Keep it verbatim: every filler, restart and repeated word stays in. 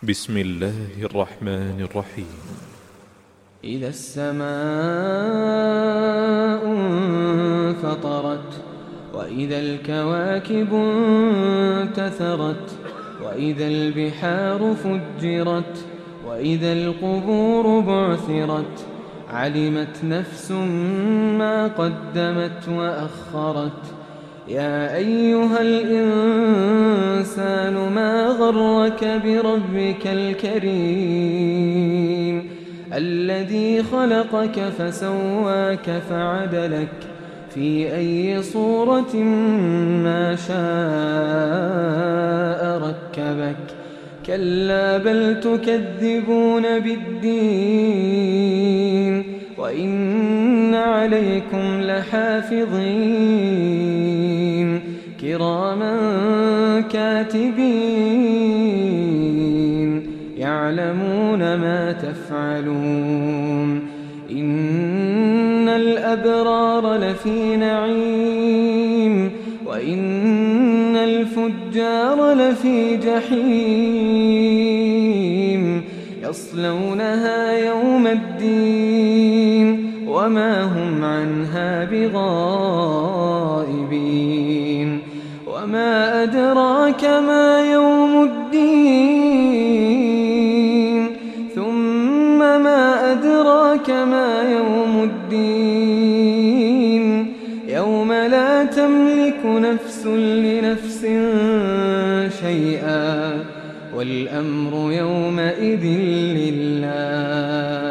بسم الله الرحمن الرحيم. إذا السماء انفطرت وإذا الكواكب انتثرت وإذا البحار فجرت وإذا القبور بعثرت علمت نفس ما قدمت وأخرت. يا أيها الإنسان ما غرك بربك الكريم الذي خلقك فسواك فعدلك في أي صورة ما شاء ركبك. كلا بل تكذبون بالدين وإن عليكم لحافظين كراما كاتبين يعلمون ما تفعلون. إن الأبرار لفي نعيم وإن الفجار لفي جحيم يصلونها يوم الدين وما هم عنها بغائبين. وما أدراك ما يوم الدين ثم ما أدراك ما يوم الدين يوم لا تملك نفس لنفس شيئا والأمر يومئذ لله.